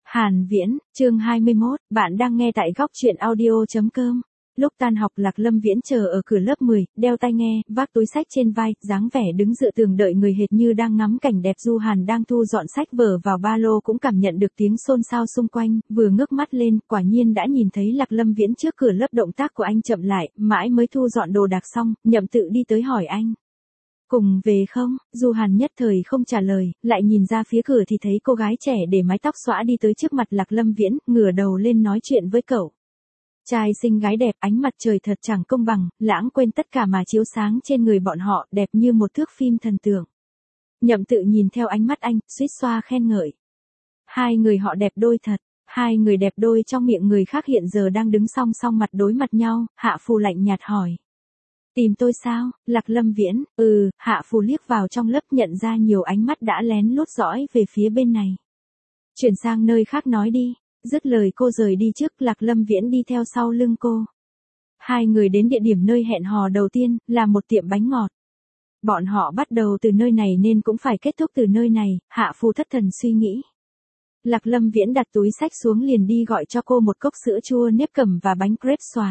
Hàn Viễn, chương 21, bạn đang nghe tại góc truyện audio.com. Lúc tan học Lạc Lâm Viễn chờ ở cửa lớp 10, đeo tai nghe, vác túi sách trên vai, dáng vẻ đứng dựa tường đợi người hệt như đang ngắm cảnh đẹp. Du Hàn đang thu dọn sách vở vào ba lô cũng cảm nhận được tiếng xôn xao xung quanh, vừa ngước mắt lên, quả nhiên đã nhìn thấy Lạc Lâm Viễn trước cửa lớp. Động tác của anh chậm lại, mãi mới thu dọn đồ đạc xong, Nhậm Tự đi tới hỏi anh. Cùng về không? Du Hàn nhất thời không trả lời, lại nhìn ra phía cửa thì thấy cô gái trẻ để mái tóc xõa đi tới trước mặt Lạc Lâm Viễn, ngửa đầu lên nói chuyện với cậu. Trai xinh gái đẹp, ánh mặt trời thật chẳng công bằng, lãng quên tất cả mà chiếu sáng trên người bọn họ, đẹp như một thước phim thần tượng. Nhậm Tự nhìn theo ánh mắt anh, suýt xoa khen ngợi. Hai người họ đẹp đôi thật. Hai người đẹp đôi trong miệng người khác hiện giờ đang đứng song song mặt đối mặt nhau. Hạ Phù lạnh nhạt hỏi. Tìm tôi sao? Lạc Lâm Viễn, Hạ Phù liếc vào trong lớp nhận ra nhiều ánh mắt đã lén lút dõi về phía bên này. Chuyển sang nơi khác nói đi. Dứt lời cô rời đi trước, Lạc Lâm Viễn đi theo sau lưng cô. Hai người đến địa điểm nơi hẹn hò đầu tiên, là một tiệm bánh ngọt. Bọn họ bắt đầu từ nơi này nên cũng phải kết thúc từ nơi này, Hạ Phù thất thần suy nghĩ. Lạc Lâm Viễn đặt túi sách xuống liền đi gọi cho cô một cốc sữa chua nếp cẩm và bánh crepe xoài.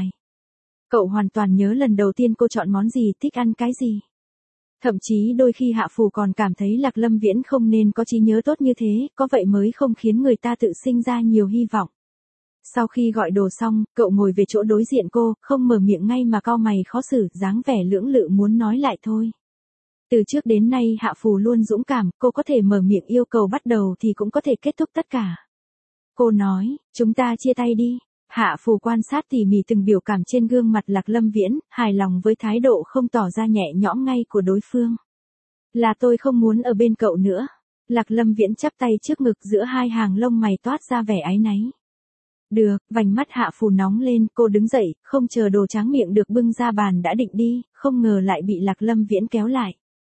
Cậu hoàn toàn nhớ lần đầu tiên cô chọn món gì, thích ăn cái gì. Thậm chí đôi khi Hạ Phù còn cảm thấy Lạc Lâm Viễn không nên có trí nhớ tốt như thế, có vậy mới không khiến người ta tự sinh ra nhiều hy vọng. Sau khi gọi đồ xong, cậu ngồi về chỗ đối diện cô, không mở miệng ngay mà cau mày khó xử, dáng vẻ lưỡng lự muốn nói lại thôi. Từ trước đến nay Hạ Phù luôn dũng cảm, cô có thể mở miệng yêu cầu bắt đầu thì cũng có thể kết thúc tất cả. Cô nói, chúng ta chia tay đi. Hạ Phù quan sát tỉ mỉ từng biểu cảm trên gương mặt Lạc Lâm Viễn, hài lòng với thái độ không tỏ ra nhẹ nhõm ngay của đối phương. Là tôi không muốn ở bên cậu nữa. Lạc Lâm Viễn chắp tay trước ngực, giữa hai hàng lông mày toát ra vẻ áy náy. Được, vành mắt Hạ Phù nóng lên, cô đứng dậy, không chờ đồ tráng miệng được bưng ra bàn đã định đi, không ngờ lại bị Lạc Lâm Viễn kéo lại.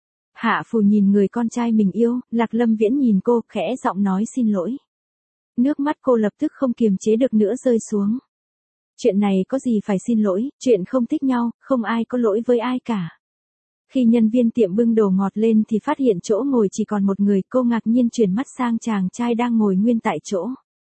Hạ Phù nhìn người con trai mình yêu, Lạc Lâm Viễn nhìn cô, khẽ giọng nói xin lỗi. Nước mắt cô lập tức không kiềm chế được nữa rơi xuống. Chuyện này có gì phải xin lỗi, chuyện không thích nhau, không ai có lỗi với ai cả. Khi nhân viên tiệm bưng đồ ngọt lên thì phát hiện chỗ ngồi chỉ còn một người, cô ngạc nhiên chuyển mắt sang chàng trai đang ngồi nguyên tại chỗ.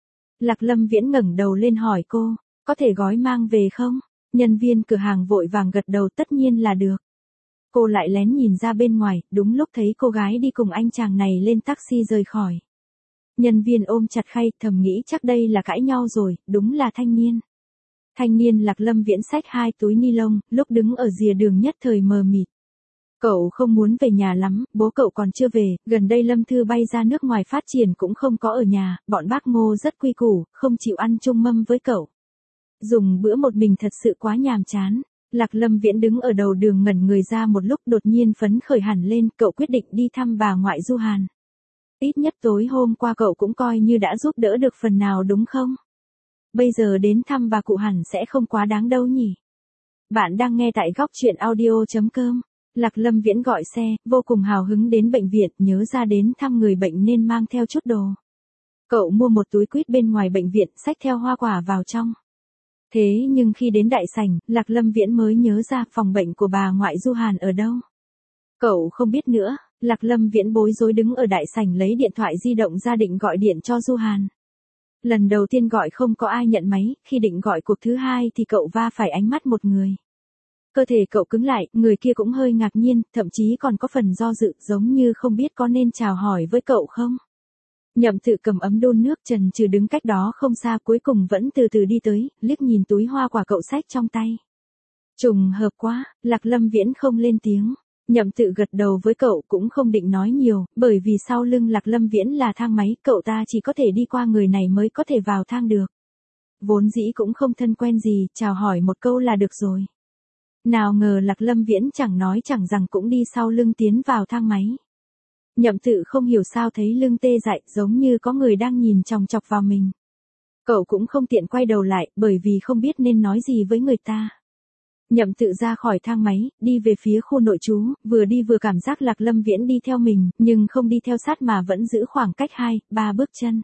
Lạc Lâm Viễn ngẩng đầu lên hỏi cô, có thể gói mang về không? Nhân viên cửa hàng vội vàng gật đầu, tất nhiên là được. Cô lại lén nhìn ra bên ngoài, đúng lúc thấy cô gái đi cùng anh chàng này lên taxi rời khỏi. Nhân viên ôm chặt khay, thầm nghĩ chắc đây là cãi nhau rồi, đúng là thanh niên. Thanh niên Lạc Lâm Viễn xách hai túi ni lông, lúc đứng ở rìa đường nhất thời mờ mịt. Cậu không muốn về nhà lắm, bố cậu còn chưa về, gần đây Lâm Thư bay ra nước ngoài phát triển cũng không có ở nhà, bọn bác Ngô rất quy củ, không chịu ăn chung mâm với cậu. Dùng bữa một mình thật sự quá nhàm chán. Lạc Lâm Viễn đứng ở đầu đường ngẩn người ra một lúc, đột nhiên phấn khởi hẳn lên, cậu quyết định đi thăm bà ngoại Du Hàn. Ít nhất tối hôm qua cậu cũng coi như đã giúp đỡ được phần nào đúng không? Bây giờ đến thăm bà cụ hẳn sẽ không quá đáng đâu nhỉ? Bạn đang nghe tại góc truyện audio.com. Lạc Lâm Viễn gọi xe, vô cùng hào hứng đến bệnh viện, nhớ ra đến thăm người bệnh nên mang theo chút đồ. Cậu mua một túi quýt bên ngoài bệnh viện, xách theo hoa quả vào trong. Thế nhưng khi đến đại sảnh, Lạc Lâm Viễn mới nhớ ra phòng bệnh của bà ngoại Du Hàn ở đâu. Cậu không biết nữa. Lạc Lâm Viễn bối rối đứng ở đại sảnh lấy điện thoại di động ra định gọi điện cho Du Hàn. Lần đầu tiên gọi không có ai nhận máy, khi định gọi cuộc thứ hai thì cậu va phải ánh mắt một người. Cơ thể cậu cứng lại, người kia cũng hơi ngạc nhiên, thậm chí còn có phần do dự, giống như không biết có nên chào hỏi với cậu không. Nhậm Tự cầm ấm đun nước chần chừ đứng cách đó không xa, cuối cùng vẫn từ từ đi tới, liếc nhìn túi hoa quả cậu xách trong tay. Trùng hợp quá, Lạc Lâm Viễn không lên tiếng. Nhậm Tự gật đầu với cậu, cũng không định nói nhiều, bởi vì sau lưng Lạc Lâm Viễn là thang máy, cậu ta chỉ có thể đi qua người này mới có thể vào thang được. Vốn dĩ cũng không thân quen gì, chào hỏi một câu là được rồi. Nào ngờ Lạc Lâm Viễn chẳng nói chẳng rằng cũng đi sau lưng tiến vào thang máy. Nhậm Tự không hiểu sao thấy lưng tê dại, giống như có người đang nhìn chòng chọc vào mình. Cậu cũng không tiện quay đầu lại, bởi vì không biết nên nói gì với người ta. Nhậm Tự ra khỏi thang máy, đi về phía khu nội trú, vừa đi vừa cảm giác Lạc Lâm Viễn đi theo mình, nhưng không đi theo sát mà vẫn giữ khoảng cách 2-3 bước chân.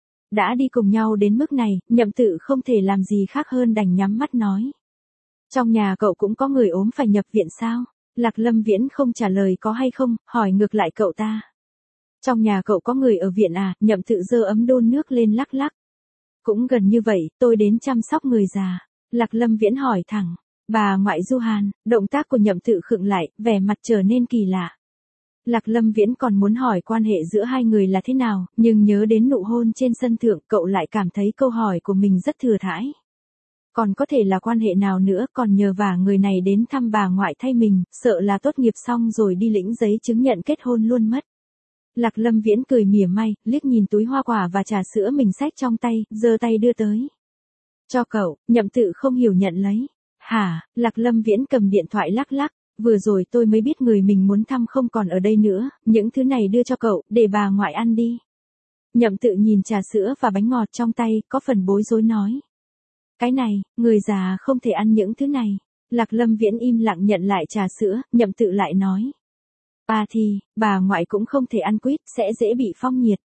Đã đi cùng nhau đến mức này, Nhậm Tự không thể làm gì khác hơn đành nhắm mắt nói. Trong nhà cậu cũng có người ốm phải nhập viện sao? Lạc Lâm Viễn không trả lời có hay không, hỏi ngược lại cậu ta. Trong nhà cậu có người ở viện à? Nhậm Tự giơ ấm đun nước lên lắc lắc. Cũng gần như vậy, tôi đến chăm sóc người già. Lạc Lâm Viễn hỏi thẳng. Bà ngoại Du Hàn, động tác của Nhậm Tự khựng lại, vẻ mặt trở nên kỳ lạ. Lạc Lâm Viễn còn muốn hỏi quan hệ giữa hai người là thế nào, nhưng nhớ đến nụ hôn trên sân thượng, cậu lại cảm thấy câu hỏi của mình rất thừa thãi. Còn có thể là quan hệ nào nữa, còn nhờ vả người này đến thăm bà ngoại thay mình, sợ là tốt nghiệp xong rồi đi lĩnh giấy chứng nhận kết hôn luôn mất. Lạc Lâm Viễn cười mỉa mai, liếc nhìn túi hoa quả và trà sữa mình xách trong tay, giơ tay đưa tới. Cho cậu. Nhậm Tự không hiểu nhận lấy. Hả? Lạc Lâm Viễn cầm điện thoại lắc lắc. Vừa rồi tôi mới biết người mình muốn thăm không còn ở đây nữa, những thứ này đưa cho cậu, để bà ngoại ăn đi. Nhậm Tự nhìn trà sữa và bánh ngọt trong tay, có phần bối rối nói. Cái này, người già không thể ăn những thứ này. Lạc Lâm Viễn im lặng nhận lại trà sữa, Nhậm Tự lại nói. Thì, bà ngoại cũng không thể ăn quýt, sẽ dễ bị phong nhiệt.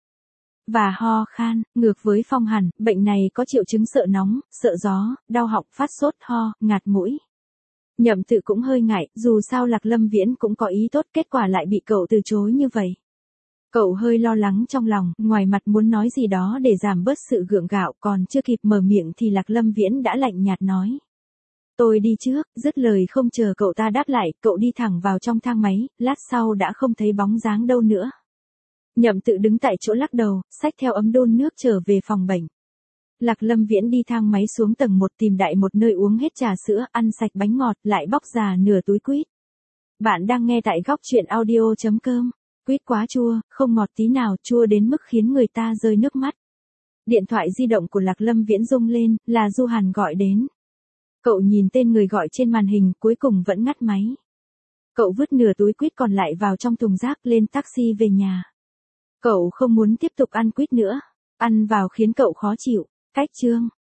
Và ho khan, ngược với phong hàn, bệnh này có triệu chứng sợ nóng, sợ gió, đau họng, phát sốt, ho, ngạt mũi. Nhậm Tự cũng hơi ngại, dù sao Lạc Lâm Viễn cũng có ý tốt, kết quả lại bị cậu từ chối như vậy. Cậu hơi lo lắng trong lòng, ngoài mặt muốn nói gì đó để giảm bớt sự gượng gạo, còn chưa kịp mở miệng thì Lạc Lâm Viễn đã lạnh nhạt nói. Tôi đi trước, dứt lời không chờ cậu ta đáp lại, cậu đi thẳng vào trong thang máy, lát sau đã không thấy bóng dáng đâu nữa. Nhậm Tự đứng tại chỗ lắc đầu, xách theo ấm đun nước trở về phòng bệnh. Lạc Lâm Viễn đi thang máy xuống tầng 1 tìm đại một nơi uống hết trà sữa, ăn sạch bánh ngọt, lại bóc già nửa túi quýt. Bạn đang nghe tại góc truyện audio.com. Quýt quá chua, không ngọt tí nào, chua đến mức khiến người ta rơi nước mắt. Điện thoại di động của Lạc Lâm Viễn rung lên, là Du Hàn gọi đến. Cậu nhìn tên người gọi trên màn hình, cuối cùng vẫn ngắt máy. Cậu vứt nửa túi quýt còn lại vào trong thùng rác, lên taxi về nhà. Cậu không muốn tiếp tục ăn quýt nữa. Ăn vào khiến cậu khó chịu. Cách chương.